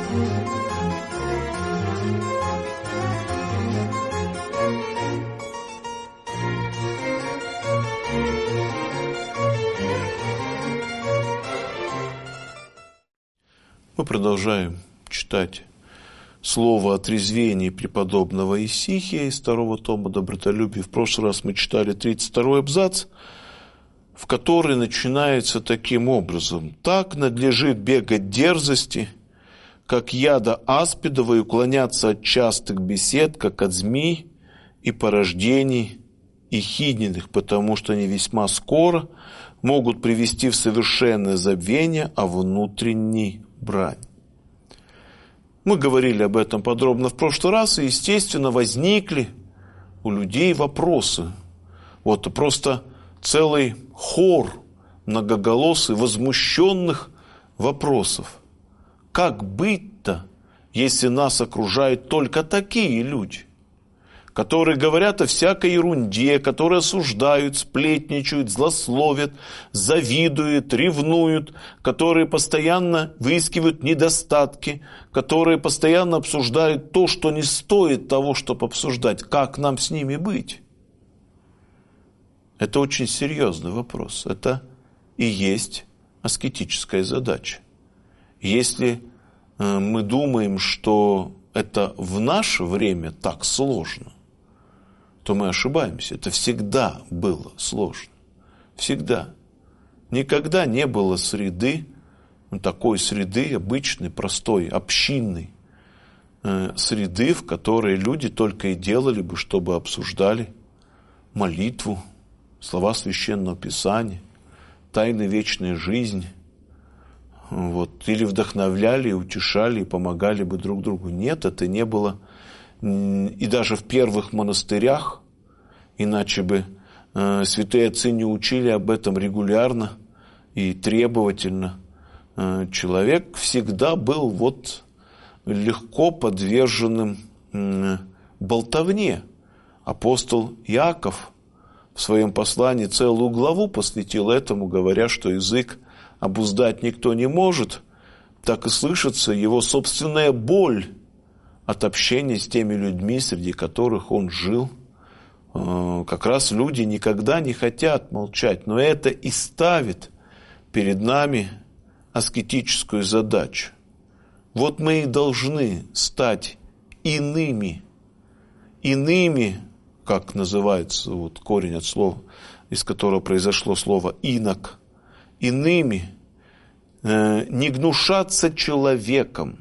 Мы продолжаем читать слово о трезвении преподобного Исихия из 2 тома «Добротолюбие». В прошлый раз мы читали 32-й абзац, в который начинается таким образом. «Так надлежит бегать дерзости, как яда аспидова, и уклоняться от частых бесед, как от змей и порождений ехидненных, потому что они весьма скоро могут привести в совершенное забвение, а внутренний брань». Мы говорили об этом подробно в прошлый раз, и, естественно, возникли у людей вопросы. Вот просто целый хор многоголосый, возмущенных вопросов. Как быть-то, если нас окружают только такие люди, которые говорят о всякой ерунде, которые осуждают, сплетничают, злословят, завидуют, ревнуют, которые постоянно выискивают недостатки, которые постоянно обсуждают то, что не стоит того, чтобы обсуждать. Как нам с ними быть? Это очень серьезный вопрос. Это и есть аскетическая задача. Если мы думаем, что это в наше время так сложно, то мы ошибаемся. Это всегда было сложно. Всегда. Никогда не было среды, такой среды, обычной, простой, общинной среды, в которой люди только и делали бы, чтобы обсуждали молитву, слова Священного Писания, тайны вечной жизни, или вдохновляли, утешали, и помогали бы друг другу. Нет, это не было. И даже в первых монастырях, иначе бы святые отцы не учили об этом регулярно и требовательно. Человек всегда был легко подверженным болтовне. Апостол Иаков в своем послании целую главу посвятил этому, говоря, что язык обуздать никто не может, так и слышится его собственная боль от общения с теми людьми, среди которых он жил. Как раз люди никогда не хотят молчать, но это и ставит перед нами аскетическую задачу. Вот мы и должны стать иными, как называется корень от слова, из которого произошло слово «инок», иными, не гнушаться человеком,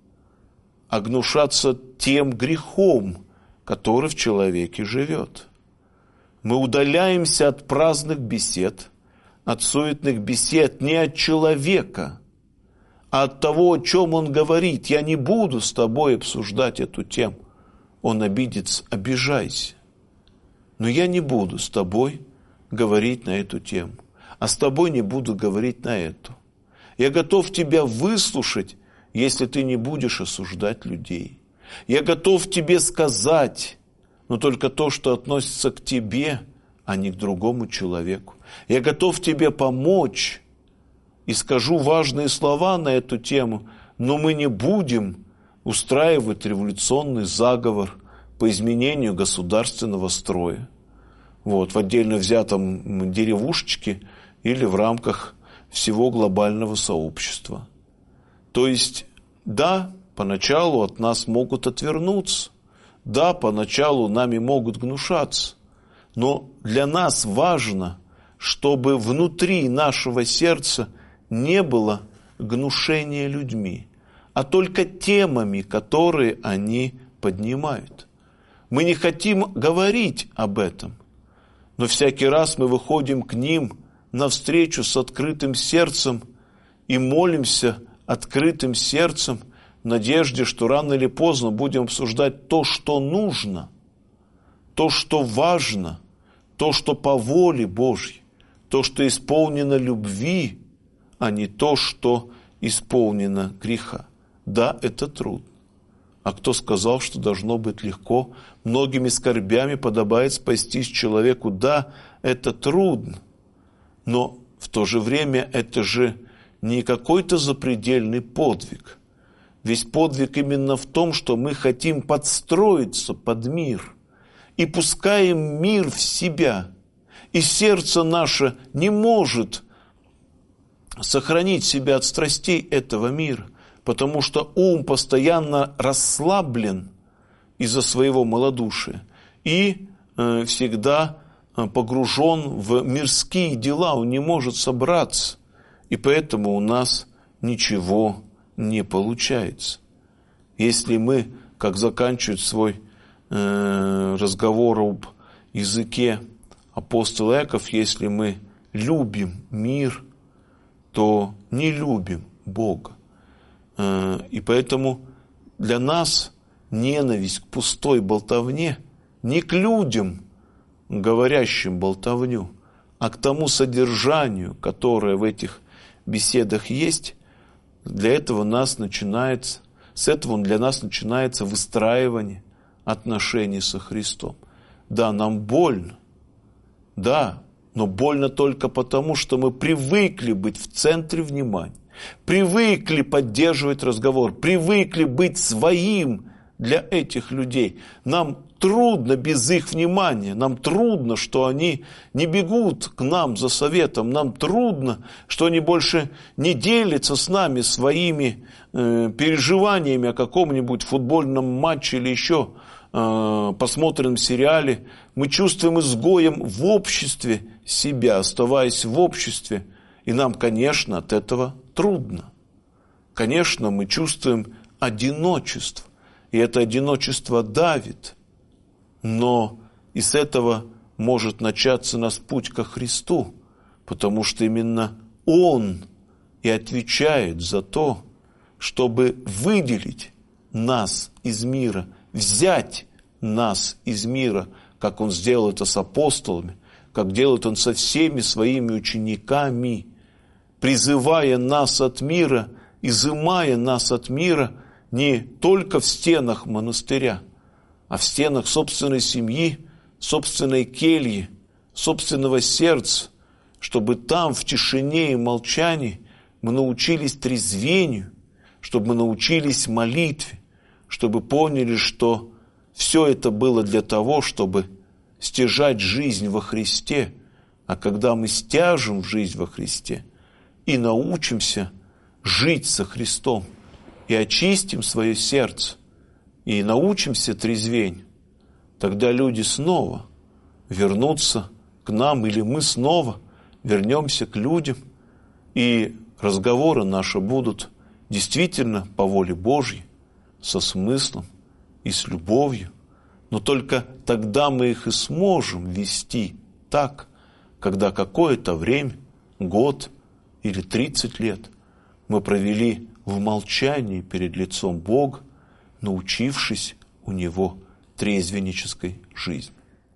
а гнушаться тем грехом, который в человеке живет. Мы удаляемся от праздных бесед, от суетных бесед не от человека, а от того, о чем он говорит. Я не буду с тобой обсуждать эту тему. Он обидится, обижайся. Но я не буду с тобой говорить на эту тему. А с тобой не буду говорить на эту. Я готов тебя выслушать, если ты не будешь осуждать людей. Я готов тебе сказать, но только то, что относится к тебе, а не к другому человеку. Я готов тебе помочь и скажу важные слова на эту тему, но мы не будем устраивать революционный заговор по изменению государственного строя. В отдельно взятом деревушечке или в рамках всего глобального сообщества. То есть, да, поначалу от нас могут отвернуться, да, поначалу нами могут гнушаться, но для нас важно, чтобы внутри нашего сердца не было гнушения людьми, а только темами, которые они поднимают. Мы не хотим говорить об этом, но всякий раз мы выходим к ним навстречу с открытым сердцем и молимся открытым сердцем в надежде, что рано или поздно будем обсуждать то, что нужно, то, что важно, то, что по воле Божьей, то, что исполнено любви, а не то, что исполнено греха. Да, это трудно. А кто сказал, что должно быть легко? Многими скорбями подобает спастись человеку. Да, это трудно. Но в то же время это же не какой-то запредельный подвиг. Весь подвиг именно в том, что мы хотим подстроиться под мир и пускаем мир в себя. И сердце наше не может сохранить себя от страстей этого мира, потому что ум постоянно расслаблен из-за своего малодушия и всегда погружен в мирские дела, он не может собраться, и поэтому у нас ничего не получается. Если мы, как заканчивает свой разговор об языке апостол Иаков, если мы любим мир, то не любим Бога. И поэтому для нас ненависть к пустой болтовне не к людям, говорящим болтовню, а к тому содержанию, которое в этих беседах есть. Для этого с этого для нас начинается выстраивание отношений со Христом. Да, нам больно, да, но больно только потому, что мы привыкли быть в центре внимания, привыкли поддерживать разговор, привыкли быть своим для этих людей. Нам трудно без их внимания, нам трудно, что они не бегут к нам за советом, нам трудно, что они больше не делятся с нами своими переживаниями о каком-нибудь футбольном матче или еще посмотренном сериале. Мы чувствуем изгоем в обществе себя, оставаясь в обществе, и нам, конечно, от этого трудно. Конечно, мы чувствуем одиночество, и это одиночество давит, но и с этого может начаться наш путь ко Христу, потому что именно Он и отвечает за то, чтобы выделить нас из мира, взять нас из мира, как Он сделал это с апостолами, как делает Он со всеми своими учениками, призывая нас от мира, изымая нас от мира не только в стенах монастыря, а в стенах собственной семьи, собственной кельи, собственного сердца, чтобы там в тишине и молчании мы научились трезвению, чтобы мы научились молитве, чтобы поняли, что все это было для того, чтобы стяжать жизнь во Христе, а когда мы стяжем жизнь во Христе и научимся жить со Христом, и очистим свое сердце, и научимся трезвению, тогда люди снова вернутся к нам, или мы снова вернемся к людям, и разговоры наши будут действительно по воле Божьей, со смыслом и с любовью. Но только тогда мы их и сможем вести так, когда какое-то время, год или 30 лет, мы провели в молчании перед лицом Бога, научившись у Него трезвеннической жизни.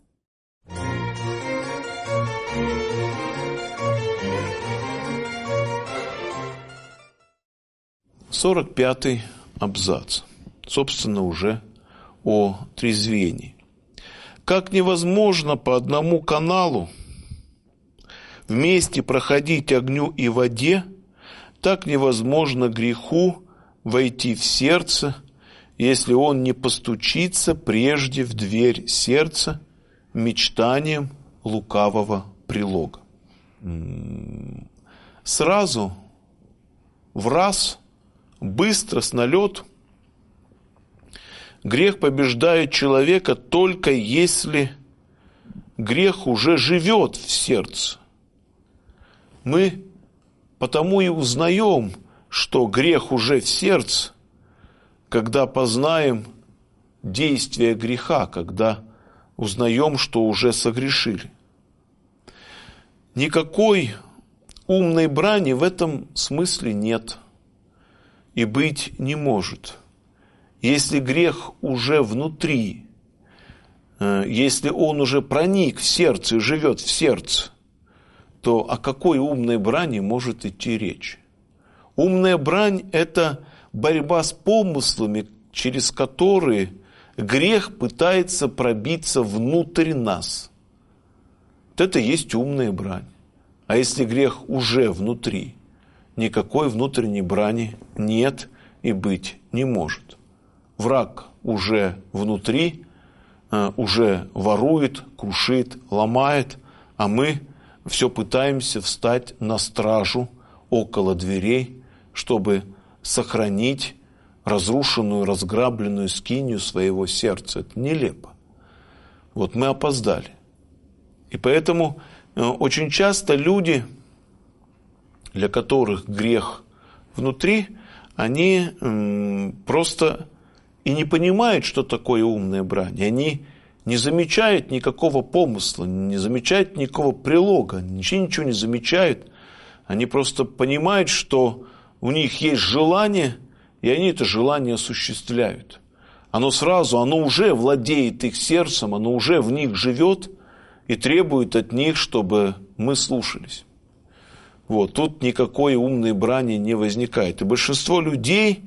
45-й абзац, собственно, уже о трезвении. Как невозможно по одному каналу вместе проходить огню и воде, так невозможно греху войти в сердце, если он не постучится прежде в дверь сердца мечтанием лукавого прилога. Сразу, в раз, быстро, с налету, грех побеждает человека только если грех уже живет в сердце. Мы потому и узнаем, что грех уже в сердце, когда познаем действие греха, когда узнаем, что уже согрешили. Никакой умной брани в этом смысле нет и быть не может. Если грех уже внутри, если он уже проник в сердце и живет в сердце, то о какой умной брани может идти речь? Умная брань – это борьба с помыслами, через которые грех пытается пробиться внутрь нас. Вот это и есть умная брань. А если грех уже внутри, никакой внутренней брани нет, и быть не может. Враг уже внутри, уже ворует, крушит, ломает, а мы все пытаемся встать на стражу около дверей, чтобы сохранить разрушенную, разграбленную скинию своего сердца. Это нелепо. Вот мы опоздали. И поэтому очень часто люди, для которых грех внутри, они просто и не понимают, что такое умная брань. И они не замечают никакого помысла, не замечают никакого прилога, ничего не замечают. Они просто понимают, что у них есть желание, и они это желание осуществляют. Оно уже владеет их сердцем, оно уже в них живет и требует от них, чтобы мы слушались. Вот, тут никакой умной брани не возникает. И большинство людей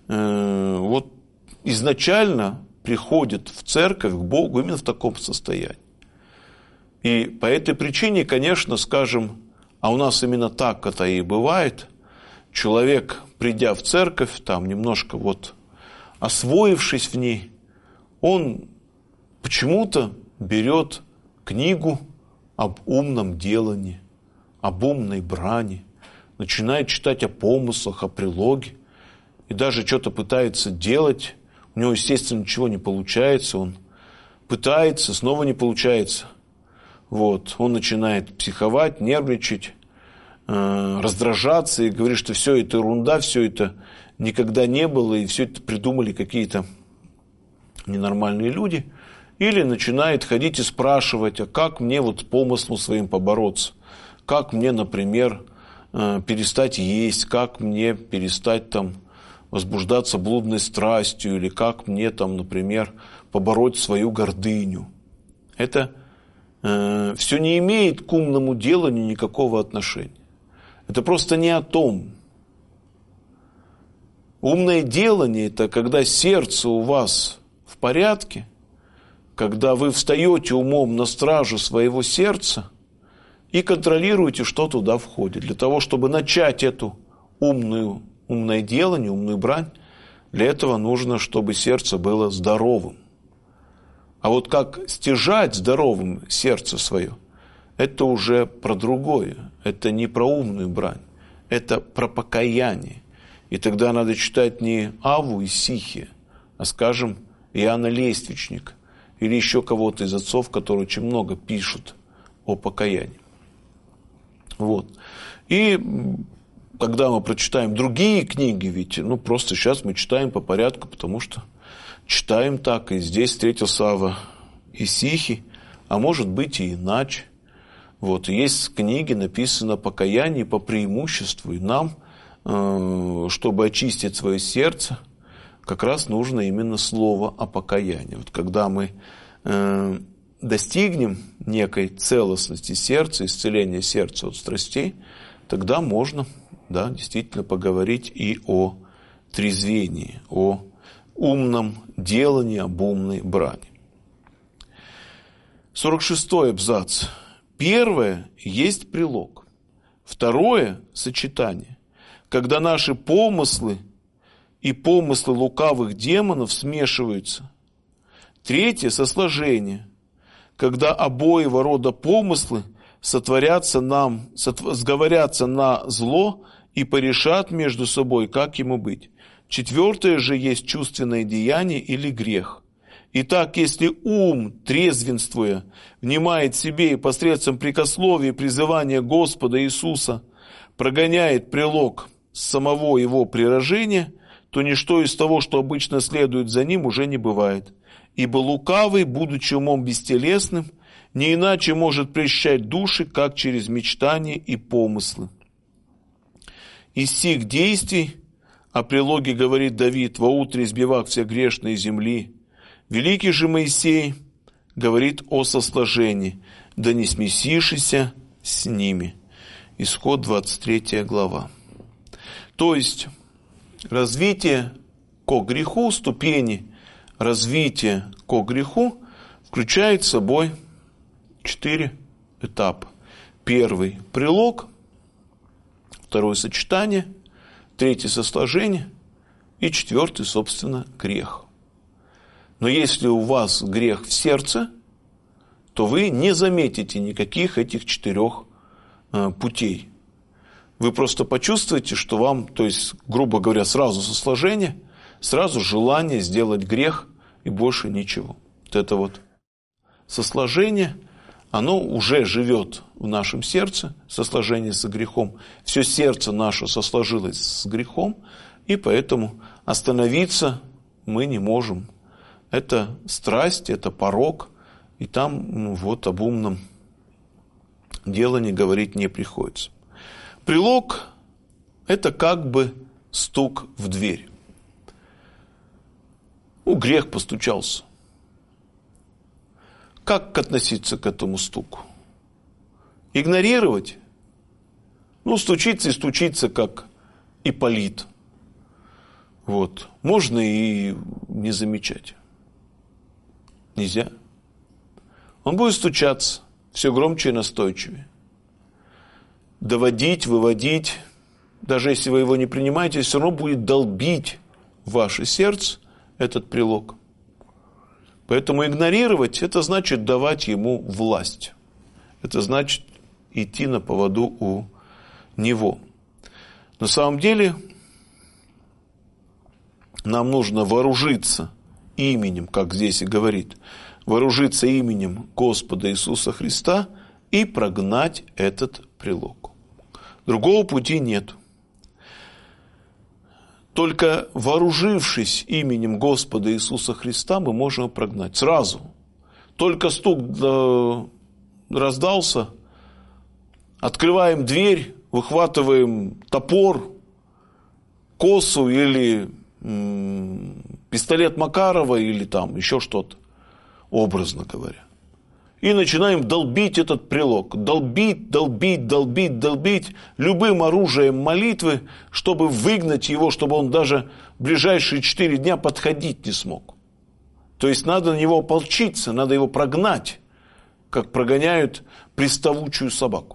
изначально приходят в церковь, к Богу именно в таком состоянии. И по этой причине, конечно, скажем, а у нас именно так это и бывает, человек, придя в церковь, там немножко освоившись в ней, он почему-то берет книгу об умном делании, об умной брани, начинает читать о помыслах, о прилоге, и даже что-то пытается делать. У него, естественно, ничего не получается, он пытается, снова не получается. Он начинает психовать, нервничать, раздражаться и говорит, что все это ерунда, все это никогда не было, и все это придумали какие-то ненормальные люди. Или начинает ходить и спрашивать, а как мне помыслом своим побороться? Как мне, например, перестать есть? Как мне перестать возбуждаться блудной страстью? Или как мне, например, побороть свою гордыню? Это все не имеет к умному деланию никакого отношения. Это просто не о том. Умное делание – это когда сердце у вас в порядке, когда вы встаете умом на стражу своего сердца и контролируете, что туда входит. Для того, чтобы начать эту умное делание, умную брань, для этого нужно, чтобы сердце было здоровым. А как стяжать здоровым сердце свое, это уже про другое. Это не про умную брань, это про покаяние. И тогда надо читать не Аву и Сихия, а, скажем, Иоанна Лествичника или еще кого-то из отцов, которые очень много пишут о покаянии. И когда мы прочитаем другие книги, ведь просто сейчас мы читаем по порядку, потому что читаем так, и здесь встретился Ава и Сихий, а может быть и иначе. Есть книги, написаны о покаянии по преимуществу, и нам, чтобы очистить свое сердце, как раз нужно именно слово о покаянии. Когда мы достигнем некой целостности сердца, исцеления сердца от страстей, тогда можно, действительно поговорить и о трезвении, о умном делании, об умной брани. 46-й абзац. Первое есть прилог. Второе – сочетание. Когда наши помыслы и помыслы лукавых демонов смешиваются. Третье – сосложение. Когда обоего рода помыслы сговорятся на зло и порешат между собой, как ему быть. Четвертое же есть чувственное деяние или грех. Итак, если ум, трезвенствуя, внимает себе и посредством прикословия и призывания Господа Иисуса прогоняет прилог самого его прирожения, то ничто из того, что обычно следует за ним, уже не бывает. Ибо лукавый, будучи умом бестелесным, не иначе может прельщать души, как через мечтания и помыслы. Из сих действий, о прилоге говорит Давид, «Воутре избивах все грешные земли». Великий же Моисей говорит о сосложении, «Да не смесишься с ними». Исход 23 глава. То есть, развитие ко греху, ступени развития ко греху включает в собой 4 этапа. Первый – прилог, второе – сочетание, третье – сосложение И четвертый, собственно, грех. Но если у вас грех в сердце, то вы не заметите никаких этих 4 путей. Вы просто почувствуете, что вам, то есть, грубо говоря, сразу сосложение, сразу желание сделать грех и больше ничего. Вот это вот сосложение, оно уже живет в нашем сердце, сосложение со грехом. Все сердце наше сосложилось с грехом, и поэтому остановиться мы не можем. Это страсть, это порок, и там вот об умном делании говорить не приходится. Прилог – это как бы стук в дверь. Грех постучался. Как относиться к этому стуку? Игнорировать? Стучиться и стучиться, как Ипполит. Вот. Можно и не замечать. Нельзя. Он будет стучаться все громче и настойчивее. Доводить, выводить. Даже если вы его не принимаете, все равно будет долбить в ваше сердце этот прилог. Поэтому игнорировать – это значит давать ему власть. Это значит идти на поводу у него. На самом деле нам нужно вооружиться именем, как здесь и говорит, вооружиться именем Господа Иисуса Христа и прогнать этот прилог. Другого пути нет. Только вооружившись именем Господа Иисуса Христа, мы можем его прогнать. Сразу. Только стук раздался, открываем дверь, выхватываем топор, косу или пистолет Макарова или там еще что-то, образно говоря. И начинаем долбить этот прилог. Долбить, долбить, долбить, долбить любым оружием молитвы, чтобы выгнать его, чтобы он даже в ближайшие 4 дня подходить не смог. То есть надо на него ополчиться, надо его прогнать, как прогоняют приставучую собаку.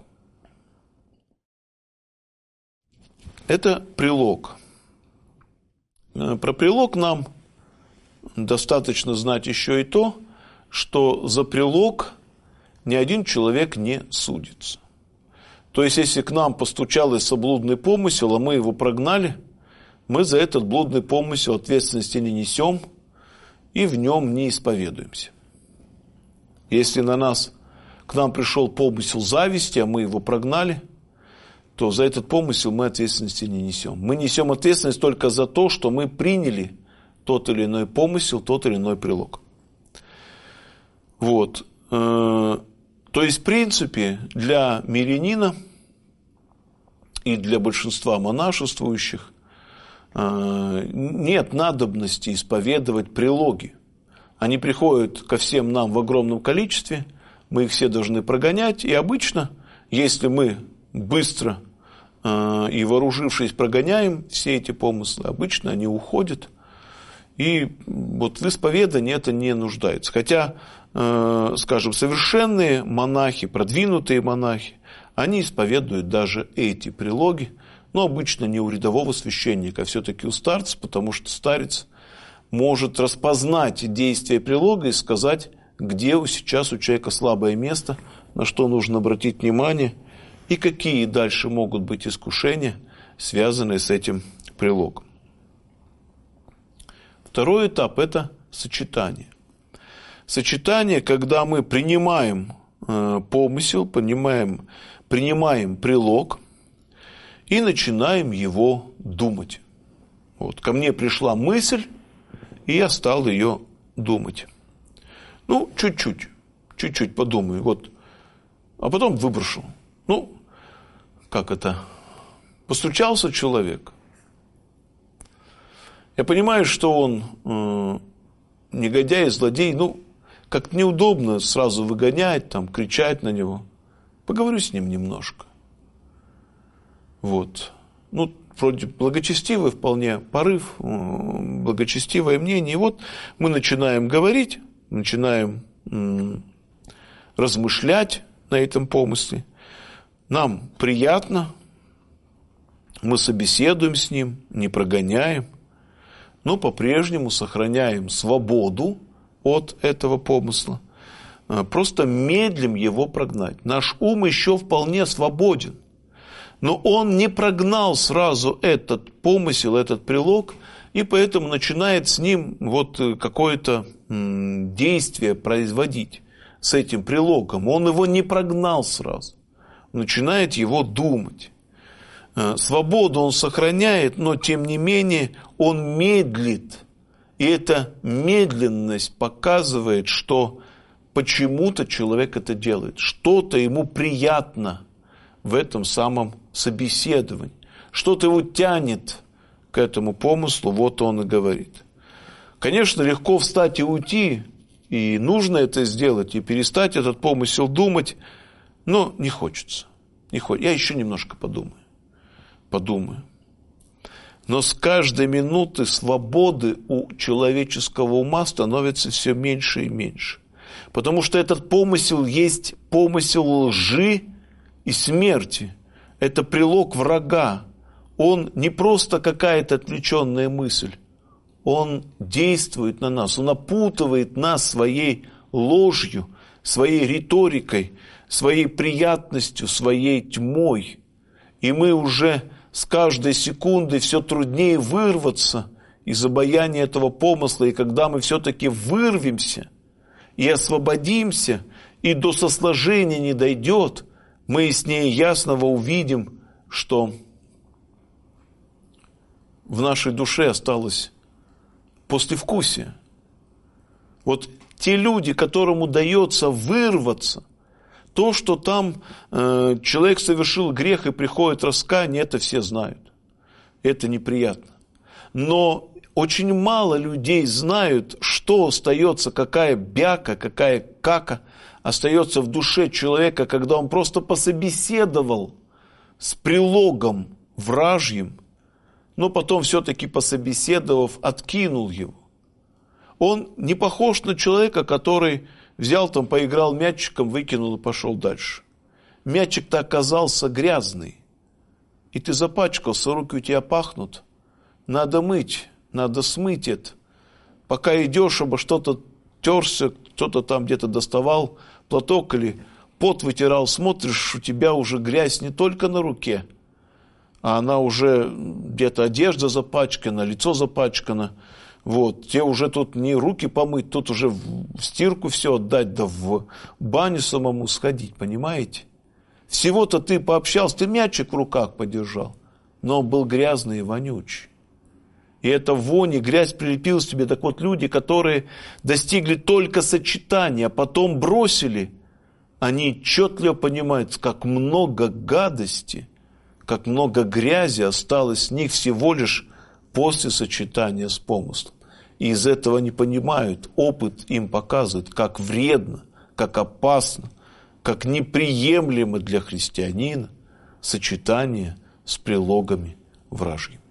Это прилог. Про прилог нам достаточно знать еще и то, что за прилог ни один человек не судится. То есть, если к нам постучался блудный помысел, а мы его прогнали, мы за этот блудный помысел ответственности не несем и в нем не исповедуемся. Если к нам пришел помысел зависти, а мы его прогнали, то за этот помысел мы ответственности не несем. Мы несем ответственность только за то, что мы приняли тот или иной помысел, тот или иной прилог. Вот. То есть, в принципе, для мирянина и для большинства монашествующих нет надобности исповедовать прилоги. Они приходят ко всем нам в огромном количестве, мы их все должны прогонять, и обычно, если мы быстро и вооружившись прогоняем все эти помыслы, обычно они уходят, и вот в исповедании это не нуждается. Хотя, скажем, совершенные монахи, продвинутые монахи, они исповедуют даже эти прилоги, но обычно не у рядового священника, а все-таки у старца, потому что старец может распознать действие прилога и сказать, где сейчас у человека слабое место, на что нужно обратить внимание, и какие дальше могут быть искушения, связанные с этим прилогом. Второй этап – это сочетание. Сочетание, когда мы принимаем помысел, принимаем прилог и начинаем его думать. Вот, ко мне пришла мысль, и я стал ее думать. Чуть-чуть подумаю, вот, а потом выброшу. Постучался человек. Я понимаю, что он негодяй, злодей, как-то неудобно сразу выгонять, кричать на него. Поговорю с ним немножко. Вот. Вроде благочестивый вполне порыв, благочестивое мнение. И вот мы начинаем говорить, начинаем размышлять на этом помысле. Нам приятно, мы собеседуем с ним, не прогоняем. но по-прежнему сохраняем свободу от этого помысла. Просто медлим его прогнать. Наш ум еще вполне свободен. Но он не прогнал сразу этот помысел, этот прилог, и поэтому начинает с ним вот какое-то действие производить с этим прилогом. Он его не прогнал сразу. Начинает его думать. Свободу он сохраняет, но тем не менее он медлит. И эта медленность показывает, что почему-то человек это делает. Что-то ему приятно в этом самом собеседовании. Что-то его тянет к этому помыслу, вот он и говорит. Конечно, легко встать и уйти, и нужно это сделать, и перестать этот помысел думать, но не хочется. Я еще немножко подумаю. Но с каждой минуты свободы у человеческого ума становится все меньше и меньше. Потому что этот помысел есть помысел лжи и смерти. Это прилог врага. Он не просто какая-то отвлеченная мысль. Он действует на нас, он опутывает нас своей ложью, своей риторикой, своей приятностью, своей тьмой. И мы уже с каждой секундой все труднее вырваться из обаяния этого помысла. И когда мы все-таки вырвемся и освободимся, и до сосложения не дойдет, мы с ней ясно увидим, что в нашей душе осталось послевкусие. Вот те люди, которым удается вырваться, то, что там человек совершил грех и приходит раскаяние, это все знают. Это неприятно. Но очень мало людей знают, что остается, какая бяка, какая кака остается в душе человека, когда он просто пособеседовал с прилогом вражьим, но потом все-таки пособеседовав, откинул его. Он не похож на человека, который взял там, поиграл мячиком, выкинул и пошел дальше. Мячик-то оказался грязный, и ты запачкался, руки у тебя пахнут. Надо мыть, надо смыть это. Пока идешь, обо что-то терся, кто-то там где-то доставал платок или пот вытирал, смотришь, у тебя уже грязь не только на руке, а она уже где-то одежда запачкана, лицо запачкано. Вот, тебе уже тут не руки помыть, тут уже в стирку все отдать, да в баню самому сходить, понимаете? Всего-то ты пообщался, ты мячик в руках подержал, но он был грязный и вонючий. И эта вонь и грязь прилепилась к тебе. Так вот, люди, которые достигли только сочетания, а потом бросили, они отчетливо понимают, как много гадости, как много грязи осталось с них всего лишь после сочетания с помыслом. И из этого не понимают, опыт им показывает, как вредно, как опасно, как неприемлемо для христианина сочетание с прилогами вражьими.